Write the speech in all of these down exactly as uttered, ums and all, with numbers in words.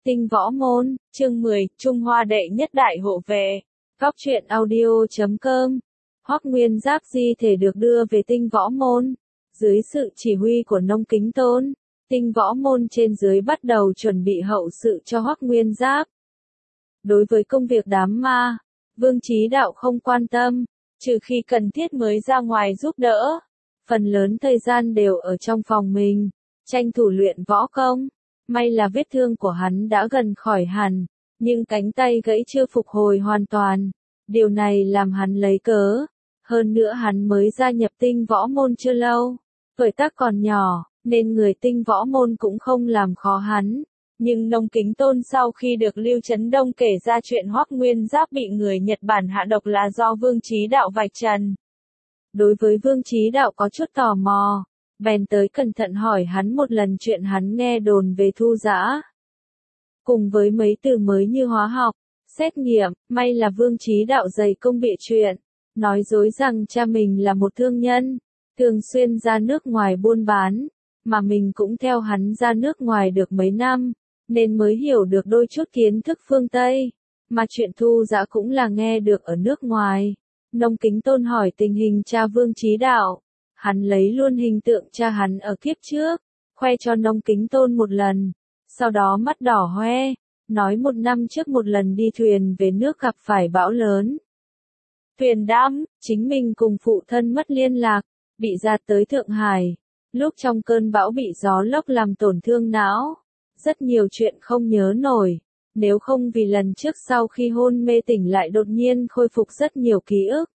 Tinh Võ Môn, chương mười, Trung Hoa đệ nhất đại hộ vệ. Góc truyện audio chấm com. Hoắc Nguyên Giáp di thể được đưa về Tinh Võ Môn. Dưới sự chỉ huy của Nông Kính Tôn, Tinh Võ Môn trên dưới bắt đầu chuẩn bị hậu sự cho Hoắc Nguyên Giáp. Đối với công việc đám ma, Vương Chí Đạo không quan tâm, trừ khi cần thiết mới ra ngoài giúp đỡ. Phần lớn thời gian đều ở trong phòng mình, tranh thủ luyện võ công. May là vết thương của hắn đã gần khỏi hẳn, nhưng cánh tay gãy chưa phục hồi hoàn toàn. Điều này làm hắn lấy cớ. Hơn nữa hắn mới gia nhập Tinh Võ Môn chưa lâu, tuổi tác còn nhỏ, nên người Tinh Võ Môn cũng không làm khó hắn. Nhưng Nông Kính Tôn sau khi được Lưu Chấn Đông kể ra chuyện Hoắc Nguyên Giáp bị người Nhật Bản hạ độc là do Vương Chí Đạo vạch trần. Đối với Vương Chí Đạo có chút tò mò, bèn tới cẩn thận hỏi hắn một lần chuyện hắn nghe đồn về Thu Dã. Cùng với mấy từ mới như hóa học, xét nghiệm, may là Vương Chí Đạo dày công bịa chuyện, nói dối rằng cha mình là một thương nhân, thường xuyên ra nước ngoài buôn bán, mà mình cũng theo hắn ra nước ngoài được mấy năm, nên mới hiểu được đôi chút kiến thức phương Tây, mà chuyện Thu Dã cũng là nghe được ở nước ngoài. Nông Kính Tôn hỏi tình hình cha Vương Chí Đạo. Hắn lấy luôn hình tượng cha hắn ở kiếp trước, khoe cho Nông Kính Tôn một lần, sau đó mắt đỏ hoe, nói một năm trước một lần đi thuyền về nước gặp phải bão lớn. Thuyền đắm, chính mình cùng phụ thân mất liên lạc, bị giạt tới Thượng Hải, lúc trong cơn bão bị gió lốc làm tổn thương não, rất nhiều chuyện không nhớ nổi, nếu không vì lần trước sau khi hôn mê tỉnh lại đột nhiên khôi phục rất nhiều ký ức.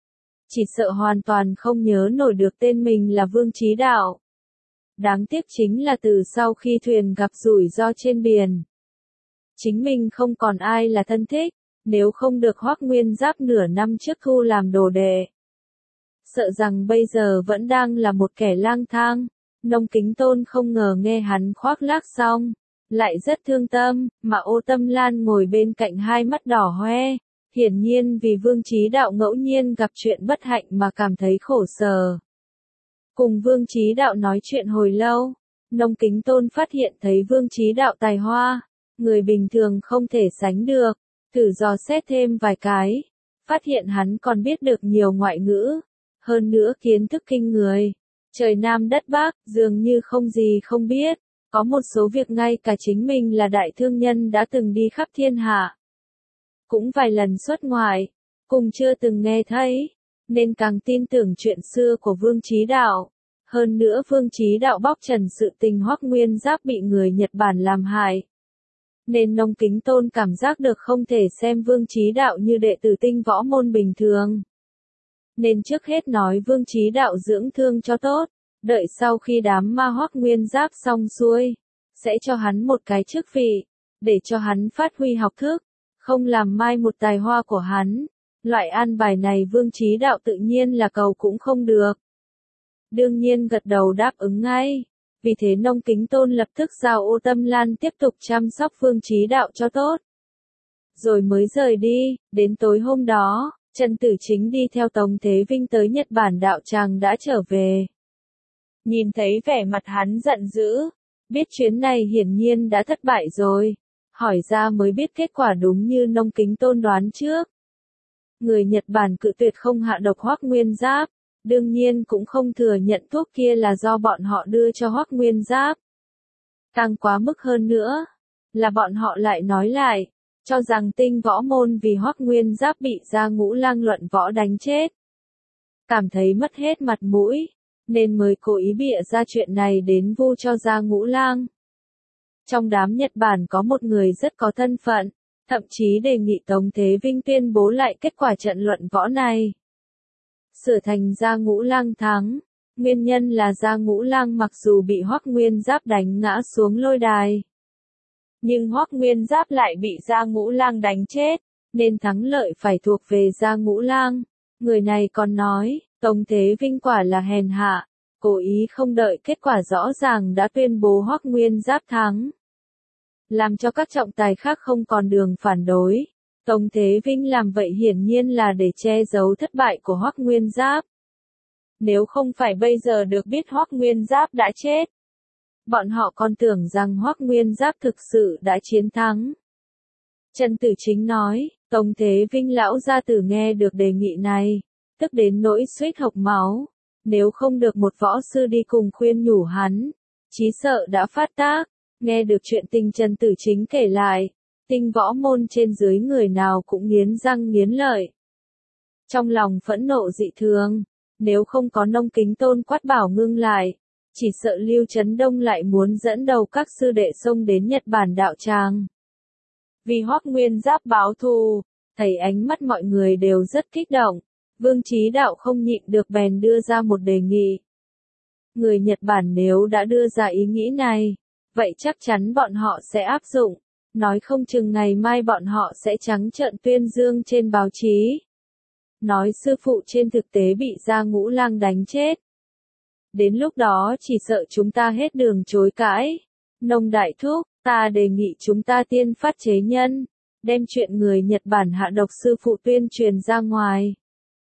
Chỉ sợ hoàn toàn không nhớ nổi được tên mình là Vương Chí Đạo. Đáng tiếc chính là từ sau khi thuyền gặp rủi ro trên biển, chính mình không còn ai là thân thích, nếu không được Hoắc Nguyên Giáp nửa năm trước thu làm đồ đệ. Sợ rằng bây giờ vẫn đang là một kẻ lang thang. Nông Kính Tôn không ngờ nghe hắn khoác lác xong, lại rất thương tâm, mà Ô Tâm Lan ngồi bên cạnh hai mắt đỏ hoe. Hiển nhiên vì Vương Chí Đạo ngẫu nhiên gặp chuyện bất hạnh mà cảm thấy khổ sở. Cùng Vương Chí Đạo nói chuyện hồi lâu, Nông Kính Tôn phát hiện thấy Vương Chí Đạo tài hoa, người bình thường không thể sánh được, thử dò xét thêm vài cái, phát hiện hắn còn biết được nhiều ngoại ngữ, hơn nữa kiến thức kinh người, trời Nam đất Bắc, dường như không gì không biết, có một số việc ngay cả chính mình là đại thương nhân đã từng đi khắp thiên hạ, cũng vài lần xuất ngoại, cùng chưa từng nghe thấy, nên càng tin tưởng chuyện xưa của Vương Chí Đạo. Hơn nữa Vương Chí Đạo bóc trần sự tình Hoắc Nguyên Giáp bị người Nhật Bản làm hại, nên Nông Kính Tôn cảm giác được không thể xem Vương Chí Đạo như đệ tử Tinh Võ Môn bình thường. Nên trước hết nói Vương Chí Đạo dưỡng thương cho tốt, đợi sau khi đám ma Hoắc Nguyên Giáp xong xuôi, sẽ cho hắn một cái chức vị, để cho hắn phát huy học thức, không làm mai một tài hoa của hắn. Loại an bài này Vương Chí Đạo tự nhiên là cầu cũng không được. Đương nhiên gật đầu đáp ứng ngay. Vì thế Nông Kính Tôn lập tức giao Ô Tâm Lan tiếp tục chăm sóc Vương Chí Đạo cho tốt. Rồi mới rời đi. Đến tối hôm đó, Trần Tử Chính đi theo Tống Thế Vinh tới Nhật Bản đạo tràng đã trở về. Nhìn thấy vẻ mặt hắn giận dữ, biết chuyến này hiển nhiên đã thất bại rồi. Hỏi ra mới biết kết quả đúng như Nông Kính Tôn đoán trước. Người Nhật Bản cự tuyệt không hạ độc Hoắc Nguyên Giáp, đương nhiên cũng không thừa nhận thuốc kia là do bọn họ đưa cho Hoắc Nguyên Giáp. Càng quá mức hơn nữa, là bọn họ lại nói lại, cho rằng Tinh Võ Môn vì Hoắc Nguyên Giáp bị Gia Ngũ Lang luận võ đánh chết. Cảm thấy mất hết mặt mũi, nên mới cố ý bịa ra chuyện này đến vu cho Gia Ngũ Lang. Trong đám Nhật Bản có một người rất có thân phận, thậm chí đề nghị Tống Thế Vinh tuyên bố lại kết quả trận luận võ này. Sửa thành Gia Ngũ Lang thắng, nguyên nhân là Gia Ngũ Lang mặc dù bị Hoắc Nguyên Giáp đánh ngã xuống lôi đài, nhưng Hoắc Nguyên Giáp lại bị Gia Ngũ Lang đánh chết, nên thắng lợi phải thuộc về Gia Ngũ Lang. Người này còn nói, Tống Thế Vinh quả là hèn hạ, cố ý không đợi kết quả rõ ràng đã tuyên bố Hoắc Nguyên Giáp thắng, làm cho các trọng tài khác không còn đường phản đối. Tống Thế Vinh làm vậy hiển nhiên là để che giấu thất bại của Hoắc Nguyên Giáp. Nếu không phải bây giờ được biết Hoắc Nguyên Giáp đã chết, Bọn họ còn tưởng rằng Hoắc Nguyên Giáp thực sự đã chiến thắng. Trần Tử Chính nói, Tống Thế Vinh lão gia tử nghe được đề nghị này, tức đến nỗi suýt hộc máu, nếu không được một võ sư đi cùng khuyên nhủ hắn, chí sợ đã phát tác. Nghe được chuyện tình Trần Tử Chính kể lại, tinh võ môn trên dưới người nào cũng nghiến răng nghiến lợi. Trong lòng phẫn nộ dị thường, nếu không có Nông Kính Tôn quát bảo ngưng lại, chỉ sợ Lưu Chấn Đông lại muốn dẫn đầu các sư đệ xông đến Nhật Bản đạo tràng. Vì Hoắc Nguyên Giáp báo thù, thấy ánh mắt mọi người đều rất kích động, Vương Chí Đạo không nhịn được bèn đưa ra một đề nghị. Người Nhật Bản nếu đã đưa ra ý nghĩ này, vậy chắc chắn bọn họ sẽ áp dụng, nói không chừng ngày mai bọn họ sẽ trắng trợn tuyên dương trên báo chí. Nói sư phụ trên thực tế bị Gia Ngũ Lang đánh chết. Đến lúc đó chỉ sợ chúng ta hết đường chối cãi. Nông Đại Thúc, ta đề nghị chúng ta tiên phát chế nhân, đem chuyện người Nhật Bản hạ độc sư phụ tuyên truyền ra ngoài.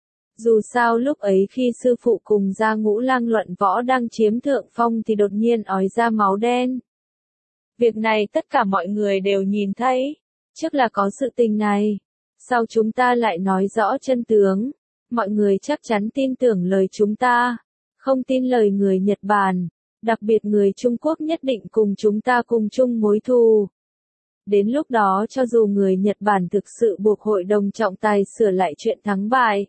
Dù sao lúc ấy khi sư phụ cùng Gia Ngũ Lang luận võ đang chiếm thượng phong thì đột nhiên ói ra máu đen. Việc này tất cả mọi người đều nhìn thấy, trước là có sự tình này, sau chúng ta lại nói rõ chân tướng, mọi người chắc chắn tin tưởng lời chúng ta, không tin lời người Nhật Bản, đặc biệt người Trung Quốc nhất định cùng chúng ta cùng chung mối thù. Đến lúc đó cho dù người Nhật Bản thực sự buộc hội đồng trọng tài sửa lại chuyện thắng bại,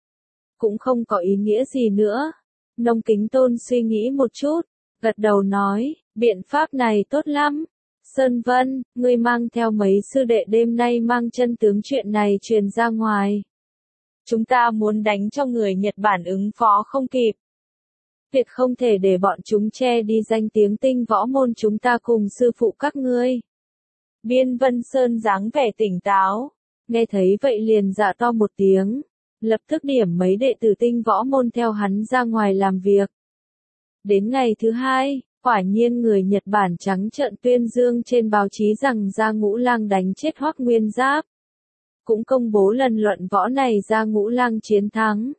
cũng không có ý nghĩa gì nữa. Nông Kính Tôn suy nghĩ một chút, gật đầu nói, biện pháp này tốt lắm. Sơn Vân, ngươi mang theo mấy sư đệ đêm nay mang chân tướng chuyện này truyền ra ngoài. Chúng ta muốn đánh cho người Nhật Bản ứng phó không kịp. Việc không thể để bọn chúng che đi danh tiếng tinh võ môn chúng ta cùng sư phụ các ngươi. Biên Vân Sơn dáng vẻ tỉnh táo, nghe thấy vậy liền dạ to một tiếng, lập tức điểm mấy đệ tử tinh võ môn theo hắn ra ngoài làm việc. Đến ngày thứ hai, quả nhiên người Nhật Bản trắng trợn tuyên dương trên báo chí rằng Gia Ngũ Lang đánh chết Hoắc Nguyên Giáp. Cũng công bố lần luận võ này Gia Ngũ Lang chiến thắng.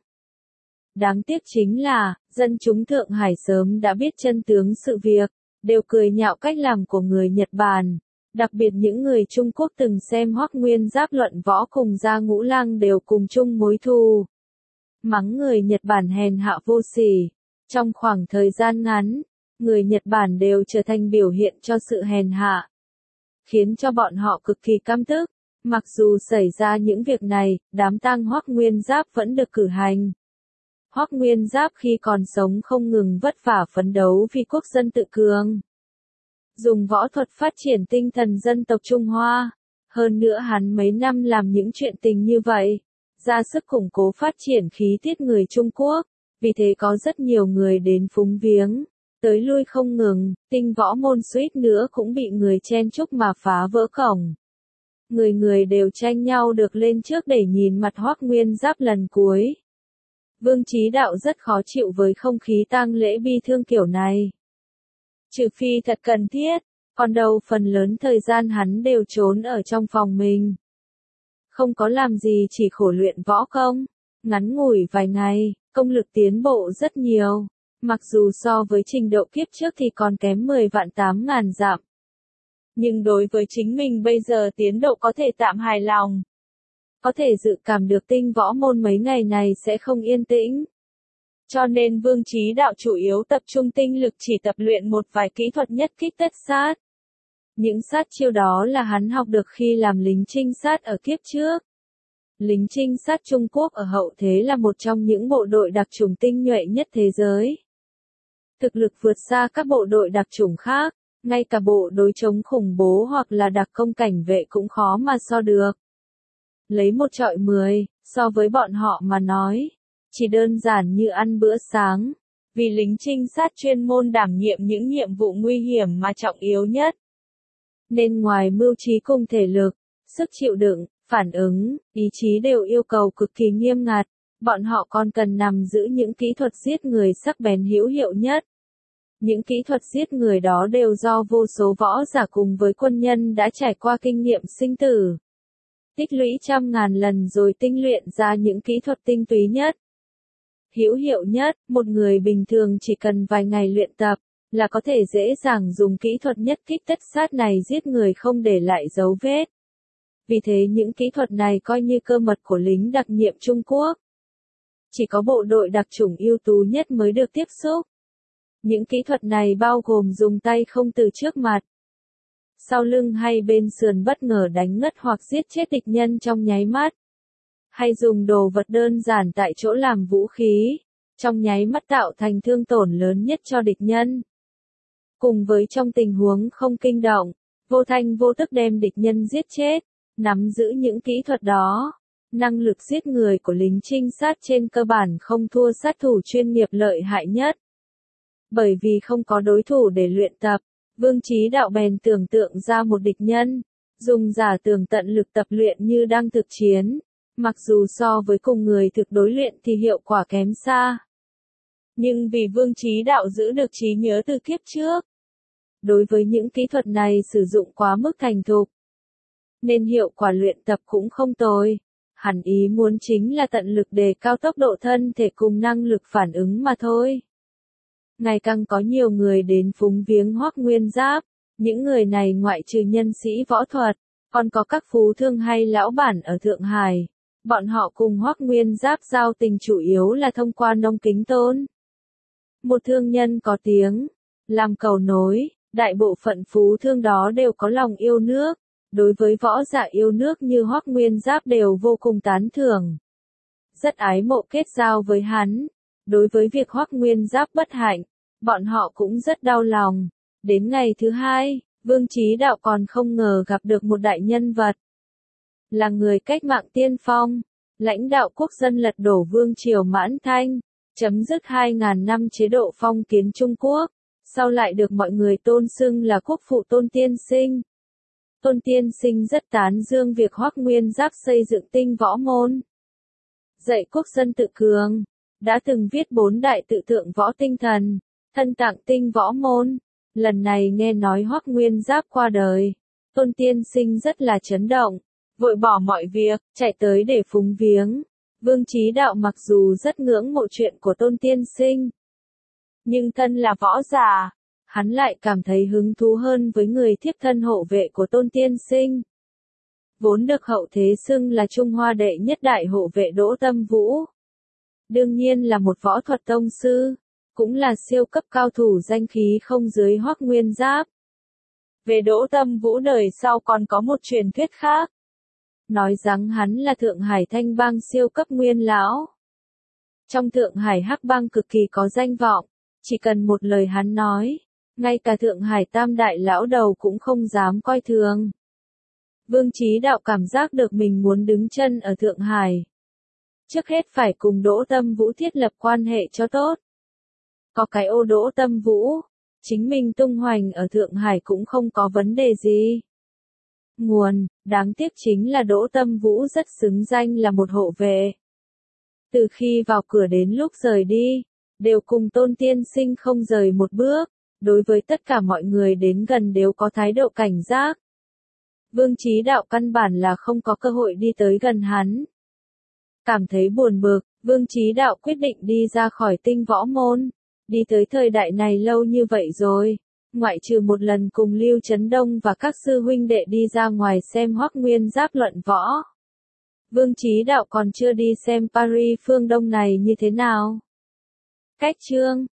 Đáng tiếc chính là, dân chúng Thượng Hải sớm đã biết chân tướng sự việc, đều cười nhạo cách làm của người Nhật Bản. Đặc biệt những người Trung Quốc từng xem Hoắc Nguyên Giáp luận võ cùng Gia Ngũ Lang đều cùng chung mối thù. Mắng người Nhật Bản hèn hạ vô sỉ. Trong khoảng thời gian ngắn, người Nhật Bản đều trở thành biểu hiện cho sự hèn hạ, khiến cho bọn họ cực kỳ căm tức. Mặc dù xảy ra những việc này, đám tang Hoắc Nguyên Giáp vẫn được cử hành. Hoắc Nguyên Giáp khi còn sống không ngừng vất vả phấn đấu vì quốc dân tự cường, dùng võ thuật phát triển tinh thần dân tộc Trung Hoa. Hơn nữa hắn mấy năm làm những chuyện tình như vậy, ra sức củng cố phát triển khí tiết người Trung Quốc, vì thế có rất nhiều người đến phúng viếng, tới lui không ngừng, tinh võ môn suýt nữa cũng bị người chen chúc mà phá vỡ cổng. Người người đều tranh nhau được lên trước để nhìn mặt Hoắc Nguyên Giáp lần cuối. Vương Chí Đạo rất khó chịu với không khí tang lễ bi thương kiểu này. Trừ phi thật cần thiết, còn đâu phần lớn thời gian hắn đều trốn ở trong phòng mình. Không có làm gì chỉ khổ luyện võ công, ngắn ngủi vài ngày, công lực tiến bộ rất nhiều, mặc dù so với trình độ kiếp trước thì còn kém mười vạn tám ngàn dặm. Nhưng đối với chính mình bây giờ tiến độ có thể tạm hài lòng. Có thể dự cảm được tinh võ môn mấy ngày này sẽ không yên tĩnh. Cho nên Vương Chí Đạo chủ yếu tập trung tinh lực chỉ tập luyện một vài kỹ thuật nhất kích tất sát. Những sát chiêu đó là hắn học được khi làm lính trinh sát ở kiếp trước. Lính trinh sát Trung Quốc ở hậu thế là một trong những bộ đội đặc chủng tinh nhuệ nhất thế giới. Thực lực vượt xa các bộ đội đặc chủng khác, ngay cả bộ đối chống khủng bố hoặc là đặc công cảnh vệ cũng khó mà so được. Lấy một trọi mười, so với bọn họ mà nói, chỉ đơn giản như ăn bữa sáng, vì lính trinh sát chuyên môn đảm nhiệm những nhiệm vụ nguy hiểm mà trọng yếu nhất. Nên ngoài mưu trí cùng thể lực, sức chịu đựng, phản ứng, ý chí đều yêu cầu cực kỳ nghiêm ngặt, bọn họ còn cần nắm giữ những kỹ thuật giết người sắc bén hữu hiệu nhất. Những kỹ thuật giết người đó đều do vô số võ giả cùng với quân nhân đã trải qua kinh nghiệm sinh tử, tích lũy trăm ngàn lần rồi tinh luyện ra những kỹ thuật tinh túy nhất, hữu hiệu nhất. Một người bình thường chỉ cần vài ngày luyện tập, là có thể dễ dàng dùng kỹ thuật nhất kích tất sát này giết người không để lại dấu vết. Vì thế những kỹ thuật này coi như cơ mật của lính đặc nhiệm Trung Quốc. Chỉ có bộ đội đặc chủng ưu tú nhất mới được tiếp xúc. Những kỹ thuật này bao gồm dùng tay không từ trước mặt, sau lưng hay bên sườn bất ngờ đánh ngất hoặc giết chết địch nhân trong nháy mắt. Hay dùng đồ vật đơn giản tại chỗ làm vũ khí, trong nháy mắt tạo thành thương tổn lớn nhất cho địch nhân. Cùng với trong tình huống không kinh động, vô thanh vô tức đem địch nhân giết chết, nắm giữ những kỹ thuật đó, năng lực giết người của lính trinh sát trên cơ bản không thua sát thủ chuyên nghiệp lợi hại nhất. Bởi vì không có đối thủ để luyện tập, Vương Chí Đạo bèn tưởng tượng ra một địch nhân, dùng giả tưởng tận lực tập luyện như đang thực chiến, mặc dù so với cùng người thực đối luyện thì hiệu quả kém xa. Nhưng vì Vương Chí Đạo giữ được trí nhớ từ kiếp trước, đối với những kỹ thuật này sử dụng quá mức thành thục, nên hiệu quả luyện tập cũng không tồi. Hắn ý muốn chính là tận lực đề cao tốc độ thân thể cùng năng lực phản ứng mà thôi. Ngày càng có nhiều người đến phúng viếng Hoắc Nguyên Giáp, những người này ngoại trừ nhân sĩ võ thuật, còn có các phú thương hay lão bản ở Thượng Hải. Bọn họ cùng Hoắc Nguyên Giáp giao tình chủ yếu là thông qua Nông Kính Tôn, một thương nhân có tiếng, làm cầu nối. Đại bộ phận phú thương đó đều có lòng yêu nước, đối với võ giả yêu nước như Hoắc Nguyên Giáp đều vô cùng tán thưởng, rất ái mộ kết giao với hắn. Đối với việc Hoắc Nguyên Giáp bất hạnh, bọn họ cũng rất đau lòng. Đến ngày thứ hai, Vương Chí Đạo còn không ngờ gặp được một đại nhân vật, là người cách mạng tiên phong, lãnh đạo quốc dân lật đổ vương triều Mãn Thanh, chấm dứt hai ngàn năm chế độ phong kiến Trung Quốc, sau lại được mọi người tôn xưng là quốc phụ Tôn Tiên Sinh. Tôn Tiên Sinh rất tán dương việc Hoắc Nguyên Giáp xây dựng tinh võ môn, dạy quốc dân tự cường, đã từng viết bốn đại tự tượng võ tinh thần, thân tặng tinh võ môn. Lần này nghe nói Hoắc Nguyên Giáp qua đời, Tôn Tiên Sinh rất là chấn động, vội bỏ mọi việc, chạy tới để phúng viếng. Vương Chí Đạo mặc dù rất ngưỡng mộ chuyện của Tôn Tiên Sinh, nhưng thân là võ giả, hắn lại cảm thấy hứng thú hơn với người thiếp thân hộ vệ của Tôn Tiên Sinh. Vốn được hậu thế xưng là Trung Hoa đệ nhất đại hộ vệ Đỗ Tâm Vũ. Đương nhiên là một võ thuật tông sư, cũng là siêu cấp cao thủ danh khí không dưới Hoắc Nguyên Giáp. Về Đỗ Tâm Vũ đời sau còn có một truyền thuyết khác, nói rằng hắn là Thượng Hải Thanh Bang siêu cấp nguyên lão. Trong Thượng Hải Hắc Bang cực kỳ có danh vọng, chỉ cần một lời hắn nói, ngay cả Thượng Hải Tam đại lão đầu cũng không dám coi thường. Vương Chí Đạo cảm giác được mình muốn đứng chân ở Thượng Hải, trước hết phải cùng Đỗ Tâm Vũ thiết lập quan hệ cho tốt. Có cái ô Đỗ Tâm Vũ, chính mình tung hoành ở Thượng Hải cũng không có vấn đề gì. Nguồn, đáng tiếc chính là Đỗ Tâm Vũ rất xứng danh là một hộ vệ. Từ khi vào cửa đến lúc rời đi, đều cùng Tôn Tiên Sinh không rời một bước, đối với tất cả mọi người đến gần đều có thái độ cảnh giác. Vương Chí Đạo căn bản là không có cơ hội đi tới gần hắn. Cảm thấy buồn bực, Vương Chí Đạo quyết định đi ra khỏi tinh võ môn. Đi tới thời đại này lâu như vậy rồi, ngoại trừ một lần cùng Lưu Chấn Đông và các sư huynh đệ đi ra ngoài xem Hoắc Nguyên Giáp luận võ, Vương Chí Đạo còn chưa đi xem Paris phương Đông này như thế nào. Cách chương